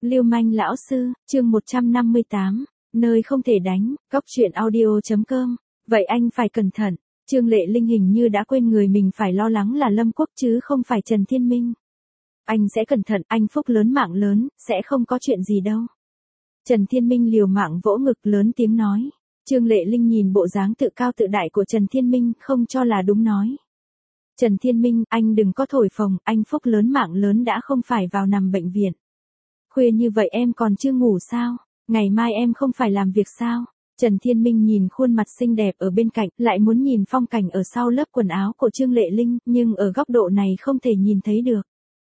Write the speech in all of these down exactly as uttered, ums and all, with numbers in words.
Lưu manh lão sư, chương một trăm năm mươi tám, nơi không thể đánh, cóc truyện audio chấm com. Vậy anh phải cẩn thận, Trương Lệ Linh hình như đã quên người mình phải lo lắng là Lâm Quốc chứ không phải Trần Thiên Minh. Anh sẽ cẩn thận, anh phúc lớn mạng lớn, sẽ không có chuyện gì đâu. Trần Thiên Minh liều mạng vỗ ngực lớn tiếng nói. Trương Lệ Linh nhìn bộ dáng tự cao tự đại của Trần Thiên Minh không cho là đúng nói. Trần Thiên Minh, anh đừng có thổi phồng, anh phúc lớn mạng lớn đã không phải vào nằm bệnh viện. Khuya như vậy em còn chưa ngủ sao? Ngày mai em không phải làm việc sao? Trần Thiên Minh nhìn khuôn mặt xinh đẹp ở bên cạnh, lại muốn nhìn phong cảnh ở sau lớp quần áo của Trương Lệ Linh, nhưng ở góc độ này không thể nhìn thấy được.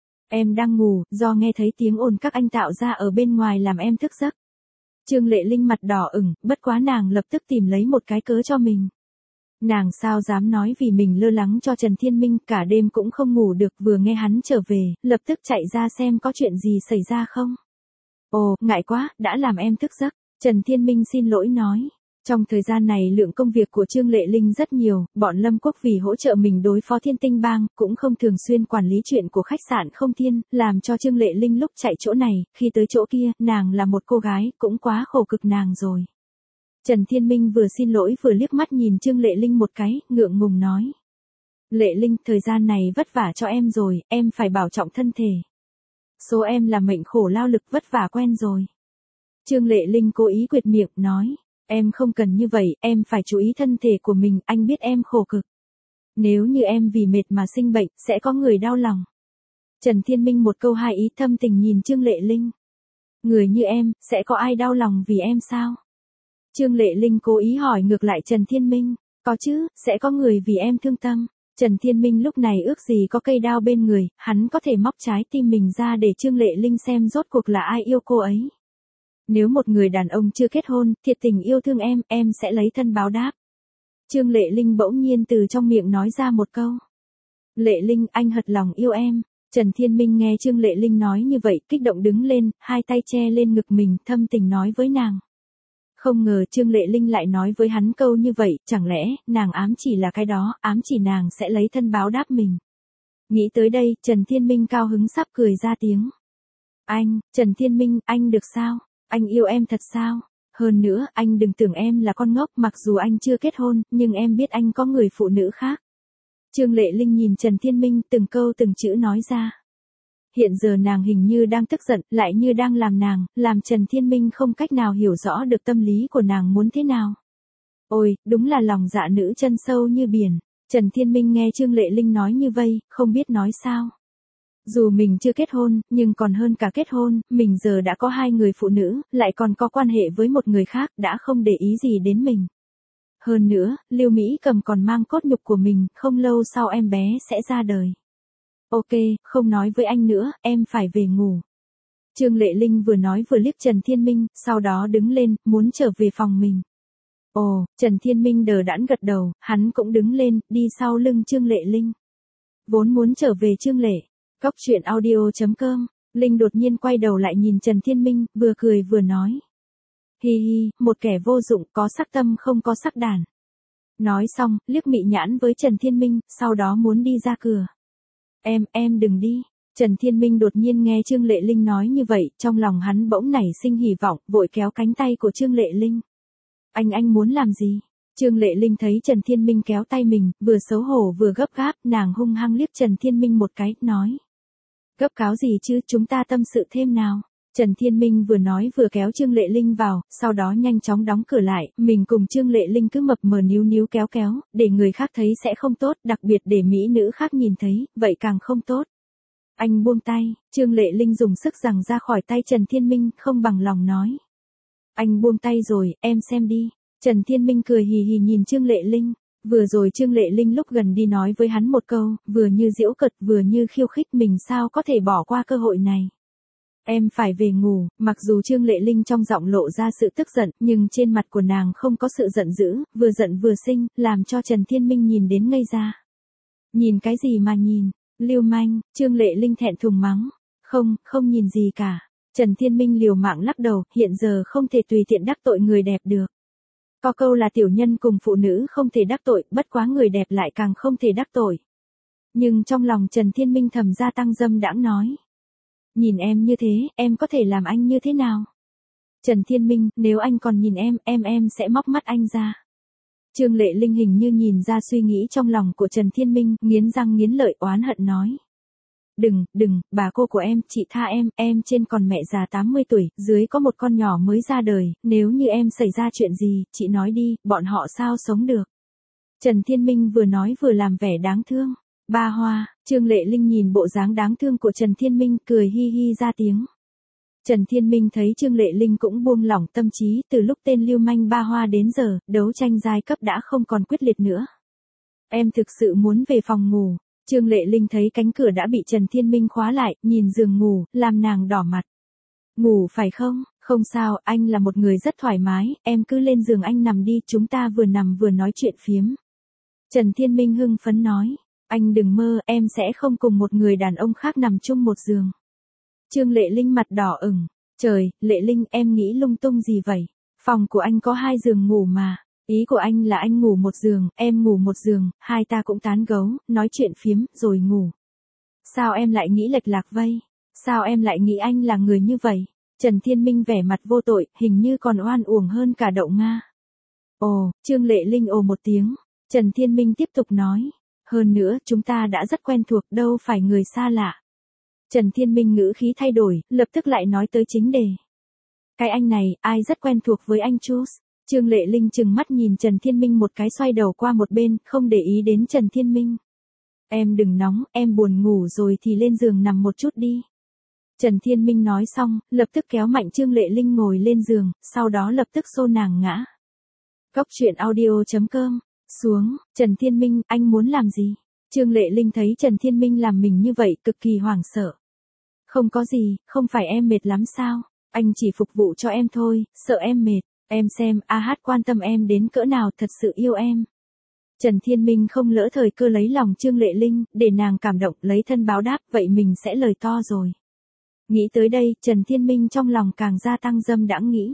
Em đang ngủ, do nghe thấy tiếng ồn các anh tạo ra ở bên ngoài làm em thức giấc. Trương Lệ Linh mặt đỏ ửng, bất quá nàng lập tức tìm lấy một cái cớ cho mình. Nàng sao dám nói vì mình lơ lắng cho Trần Thiên Minh, cả đêm cũng không ngủ được, vừa nghe hắn trở về, lập tức chạy ra xem có chuyện gì xảy ra không. Ồ, ngại quá, đã làm em thức giấc. Trần Thiên Minh xin lỗi nói. Trong thời gian này lượng công việc của Trương Lệ Linh rất nhiều, bọn Lâm Quốc vì hỗ trợ mình đối phó Thiên Tinh Bang, cũng không thường xuyên quản lý chuyện của khách sạn Không Thiên, làm cho Trương Lệ Linh lúc chạy chỗ này, khi tới chỗ kia, nàng là một cô gái, cũng quá khổ cực nàng rồi. Trần Thiên Minh vừa xin lỗi vừa liếc mắt nhìn Trương Lệ Linh một cái, ngượng ngùng nói. Lệ Linh, thời gian này vất vả cho em rồi, em phải bảo trọng thân thể. Số em là mệnh khổ lao lực vất vả quen rồi. Trương Lệ Linh cố ý quệt miệng, nói. Em không cần như vậy, em phải chú ý thân thể của mình, anh biết em khổ cực. Nếu như em vì mệt mà sinh bệnh, sẽ có người đau lòng. Trần Thiên Minh một câu hai ý thâm tình nhìn Trương Lệ Linh. Người như em, sẽ có ai đau lòng vì em sao? Trương Lệ Linh cố ý hỏi ngược lại Trần Thiên Minh. Có chứ, sẽ có người vì em thương tâm. Trần Thiên Minh lúc này ước gì có cây đao bên người, hắn có thể móc trái tim mình ra để Trương Lệ Linh xem rốt cuộc là ai yêu cô ấy. Nếu một người đàn ông chưa kết hôn, thiệt tình yêu thương em, em sẽ lấy thân báo đáp. Trương Lệ Linh bỗng nhiên từ trong miệng nói ra một câu. Lệ Linh, anh thật lòng yêu em. Trần Thiên Minh nghe Trương Lệ Linh nói như vậy, kích động đứng lên, hai tay che lên ngực mình, thâm tình nói với nàng. Không ngờ Trương Lệ Linh lại nói với hắn câu như vậy, chẳng lẽ, nàng ám chỉ là cái đó, ám chỉ nàng sẽ lấy thân báo đáp mình. Nghĩ tới đây, Trần Thiên Minh cao hứng sắp cười ra tiếng. Anh, Trần Thiên Minh, anh được sao? Anh yêu em thật sao? Hơn nữa, anh đừng tưởng em là con ngốc, mặc dù anh chưa kết hôn, nhưng em biết anh có người phụ nữ khác. Trương Lệ Linh nhìn Trần Thiên Minh từng câu từng chữ nói ra. Hiện giờ nàng hình như đang tức giận, lại như đang làm nàng, làm Trần Thiên Minh không cách nào hiểu rõ được tâm lý của nàng muốn thế nào. Ôi, đúng là lòng dạ nữ chân sâu như biển. Trần Thiên Minh nghe Trương Lệ Linh nói như vây, không biết nói sao. Dù mình chưa kết hôn, nhưng còn hơn cả kết hôn, mình giờ đã có hai người phụ nữ, lại còn có quan hệ với một người khác, đã không để ý gì đến mình. Hơn nữa, Lưu Mỹ Cầm còn mang cốt nhục của mình, không lâu sau em bé sẽ ra đời. Ok, không nói với anh nữa, em phải về ngủ. Trương Lệ Linh vừa nói vừa liếc Trần Thiên Minh, sau đó đứng lên, muốn trở về phòng mình. Ồ, Trần Thiên Minh đờ đẫn gật đầu, hắn cũng đứng lên, đi sau lưng Trương Lệ Linh. Vốn muốn trở về Trương Lệ. Cóc truyện audio chấm com, Linh đột nhiên quay đầu lại nhìn Trần Thiên Minh, vừa cười vừa nói. Hi hi, một kẻ vô dụng, có sắc tâm không có sắc đàn. Nói xong, liếc mị nhãn với Trần Thiên Minh, sau đó muốn đi ra cửa. Em, em đừng đi. Trần Thiên Minh đột nhiên nghe Trương Lệ Linh nói như vậy, trong lòng hắn bỗng nảy sinh hy vọng, vội kéo cánh tay của Trương Lệ Linh. Anh anh muốn làm gì? Trương Lệ Linh thấy Trần Thiên Minh kéo tay mình, vừa xấu hổ vừa gấp gáp, nàng hung hăng liếc Trần Thiên Minh một cái, nói. Gấp cáo gì chứ, chúng ta tâm sự thêm nào. Trần Thiên Minh vừa nói vừa kéo Trương Lệ Linh vào, sau đó nhanh chóng đóng cửa lại, mình cùng Trương Lệ Linh cứ mập mờ níu níu kéo kéo, để người khác thấy sẽ không tốt, đặc biệt để mỹ nữ khác nhìn thấy, vậy càng không tốt. Anh buông tay, Trương Lệ Linh dùng sức giằng ra khỏi tay Trần Thiên Minh, không bằng lòng nói. Anh buông tay rồi, em xem đi. Trần Thiên Minh cười hì hì nhìn Trương Lệ Linh. Vừa rồi Trương Lệ Linh lúc gần đi nói với hắn một câu, vừa như giễu cợt vừa như khiêu khích, mình sao có thể bỏ qua cơ hội này. Em phải về ngủ, mặc dù Trương Lệ Linh trong giọng lộ ra sự tức giận, nhưng trên mặt của nàng không có sự giận dữ, vừa giận vừa sinh, làm cho Trần Thiên Minh nhìn đến ngây ra. Nhìn cái gì mà nhìn, lưu manh, Trương Lệ Linh thẹn thùng mắng. Không, không nhìn gì cả. Trần Thiên Minh liều mạng lắc đầu, hiện giờ không thể tùy tiện đắc tội người đẹp được. Có câu là tiểu nhân cùng phụ nữ không thể đắc tội, bất quá người đẹp lại càng không thể đắc tội. Nhưng trong lòng Trần Thiên Minh thầm gia tăng dâm đãng nói. Nhìn em như thế, em có thể làm anh như thế nào? Trần Thiên Minh, nếu anh còn nhìn em, em em sẽ móc mắt anh ra. Trương Lệ Linh hình như nhìn ra suy nghĩ trong lòng của Trần Thiên Minh, nghiến răng nghiến lợi oán hận nói. Đừng, đừng, bà cô của em, chị tha em, em trên còn mẹ già tám mươi tuổi, dưới có một con nhỏ mới ra đời, nếu như em xảy ra chuyện gì, chị nói đi, bọn họ sao sống được. Trần Thiên Minh vừa nói vừa làm vẻ đáng thương. Ba Hoa, Trương Lệ Linh nhìn bộ dáng đáng thương của Trần Thiên Minh, cười hi hi ra tiếng. Trần Thiên Minh thấy Trương Lệ Linh cũng buông lỏng tâm trí, từ lúc tên lưu manh Ba Hoa đến giờ, đấu tranh giai cấp đã không còn quyết liệt nữa. Em thực sự muốn về phòng ngủ. Trương Lệ Linh thấy cánh cửa đã bị Trần Thiên Minh khóa lại, nhìn giường ngủ, làm nàng đỏ mặt. Ngủ phải không? Không sao, anh là một người rất thoải mái, em cứ lên giường anh nằm đi, chúng ta vừa nằm vừa nói chuyện phiếm. Trần Thiên Minh hưng phấn nói, anh đừng mơ, em sẽ không cùng một người đàn ông khác nằm chung một giường. Trương Lệ Linh mặt đỏ ửng, trời, Lệ Linh em nghĩ lung tung gì vậy? Phòng của anh có hai giường ngủ mà. Ý của anh là anh ngủ một giường, em ngủ một giường, hai ta cũng tán gấu, nói chuyện phiếm, rồi ngủ. Sao em lại nghĩ lệch lạc vây? Sao em lại nghĩ anh là người như vậy? Trần Thiên Minh vẻ mặt vô tội, hình như còn oan uổng hơn cả đậu Nga. Ồ, Trương Lệ Linh ồ một tiếng. Trần Thiên Minh tiếp tục nói. Hơn nữa, chúng ta đã rất quen thuộc, đâu phải người xa lạ. Trần Thiên Minh ngữ khí thay đổi, lập tức lại nói tới chính đề. Cái anh này, ai rất quen thuộc với anh Chus? Trương Lệ Linh trừng mắt nhìn Trần Thiên Minh một cái, xoay đầu qua một bên, không để ý đến Trần Thiên Minh. Em đừng nóng, em buồn ngủ rồi thì lên giường nằm một chút đi. Trần Thiên Minh nói xong, lập tức kéo mạnh Trương Lệ Linh ngồi lên giường, sau đó lập tức xô nàng ngã. Cốc truyện audio chấm com. Xuống, Trần Thiên Minh, anh muốn làm gì? Trương Lệ Linh thấy Trần Thiên Minh làm mình như vậy, cực kỳ hoảng sợ. Không có gì, không phải em mệt lắm sao? Anh chỉ phục vụ cho em thôi, sợ em mệt. Em xem, A Hát quan tâm em đến cỡ nào, thật sự yêu em. Trần Thiên Minh không lỡ thời cơ lấy lòng Trương Lệ Linh, để nàng cảm động, lấy thân báo đáp, vậy mình sẽ lời to rồi. Nghĩ tới đây, Trần Thiên Minh trong lòng càng gia tăng dâm đãng nghĩ.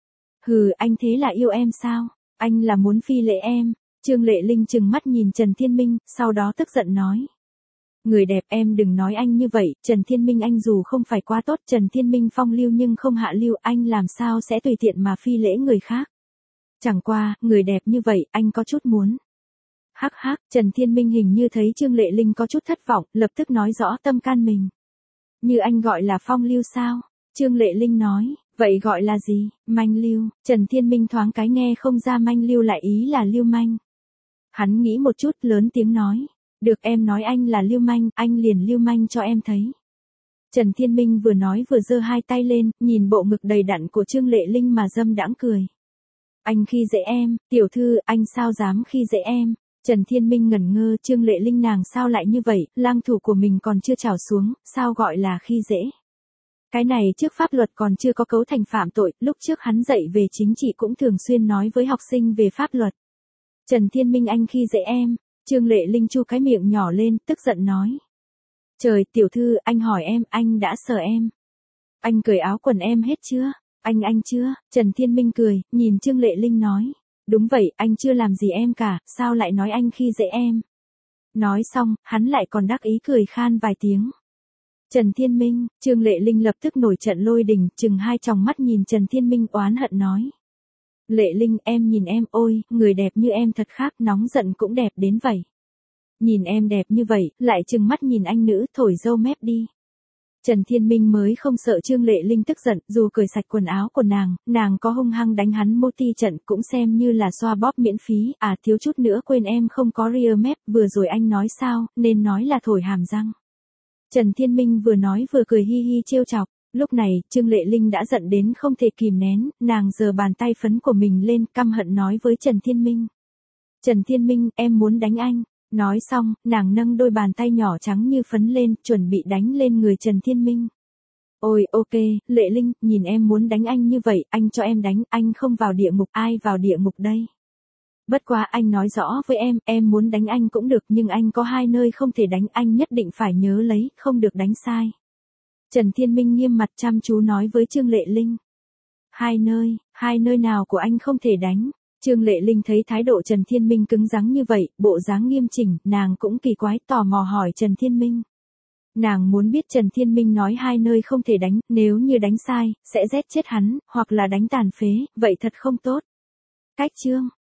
Hừ, anh thế là yêu em sao? Anh là muốn phi lễ em. Trương Lệ Linh trừng mắt nhìn Trần Thiên Minh, sau đó tức giận nói. Người đẹp em đừng nói anh như vậy, Trần Thiên Minh anh dù không phải quá tốt, Trần Thiên Minh phong lưu nhưng không hạ lưu, anh làm sao sẽ tùy tiện mà phi lễ người khác. Chẳng qua, người đẹp như vậy, anh có chút muốn. Hắc hắc, Trần Thiên Minh hình như thấy Trương Lệ Linh có chút thất vọng, lập tức nói rõ tâm can mình. Như anh gọi là phong lưu sao? Trương Lệ Linh nói, vậy gọi là gì? Manh lưu. Trần Thiên Minh thoáng cái nghe không ra manh lưu lại ý là lưu manh. Hắn nghĩ một chút, lớn tiếng nói. Được, em nói anh là lưu manh, anh liền lưu manh cho em thấy. Trần Thiên Minh vừa nói vừa giơ hai tay lên, nhìn bộ ngực đầy đặn của Trương Lệ Linh mà dâm đãng cười. Anh khi dễ em, tiểu thư, anh sao dám khi dễ em? Trần Thiên Minh ngẩn ngơ, Trương Lệ Linh nàng sao lại như vậy, lang thủ của mình còn chưa trào xuống, sao gọi là khi dễ? Cái này trước pháp luật còn chưa có cấu thành phạm tội, lúc trước hắn dạy về chính trị cũng thường xuyên nói với học sinh về pháp luật. Trần Thiên Minh anh khi dễ em. Trương Lệ Linh chu cái miệng nhỏ lên, tức giận nói. Trời, tiểu thư, anh hỏi em, anh đã sờ em. Anh cởi áo quần em hết chưa? Anh anh chưa? Trần Thiên Minh cười, nhìn Trương Lệ Linh nói. Đúng vậy, anh chưa làm gì em cả, sao lại nói anh khi dễ em? Nói xong, hắn lại còn đắc ý cười khan vài tiếng. Trần Thiên Minh, Trương Lệ Linh lập tức nổi trận lôi đình, chừng hai tròng mắt nhìn Trần Thiên Minh oán hận nói. Lệ Linh, em nhìn em, ôi, người đẹp như em thật khác, nóng giận cũng đẹp đến vậy. Nhìn em đẹp như vậy, lại chừng mắt nhìn anh nữ, thổi dâu mép đi. Trần Thiên Minh mới không sợ Trương Lệ Linh tức giận, dù cởi sạch quần áo của nàng, nàng có hung hăng đánh hắn một ti trận cũng xem như là xoa bóp miễn phí, à thiếu chút nữa quên em không có rear mép, vừa rồi anh nói sao, nên nói là thổi hàm răng. Trần Thiên Minh vừa nói vừa cười hi hi trêu chọc. Lúc này, Trương Lệ Linh đã giận đến không thể kìm nén, nàng giơ bàn tay phấn của mình lên, căm hận nói với Trần Thiên Minh. Trần Thiên Minh, em muốn đánh anh. Nói xong, nàng nâng đôi bàn tay nhỏ trắng như phấn lên, chuẩn bị đánh lên người Trần Thiên Minh. Ôi, ok, Lệ Linh, nhìn em muốn đánh anh như vậy, anh cho em đánh, anh không vào địa ngục, ai vào địa ngục đây? Bất quá anh nói rõ với em, em muốn đánh anh cũng được, nhưng anh có hai nơi không thể đánh, anh nhất định phải nhớ lấy, không được đánh sai. Trần Thiên Minh nghiêm mặt chăm chú nói với Trương Lệ Linh. Hai nơi, hai nơi nào của anh không thể đánh? Trương Lệ Linh thấy thái độ Trần Thiên Minh cứng rắn như vậy, bộ dáng nghiêm chỉnh, nàng cũng kỳ quái tò mò hỏi Trần Thiên Minh. Nàng muốn biết Trần Thiên Minh nói hai nơi không thể đánh, nếu như đánh sai, sẽ giết chết hắn, hoặc là đánh tàn phế, vậy thật không tốt. Cách chương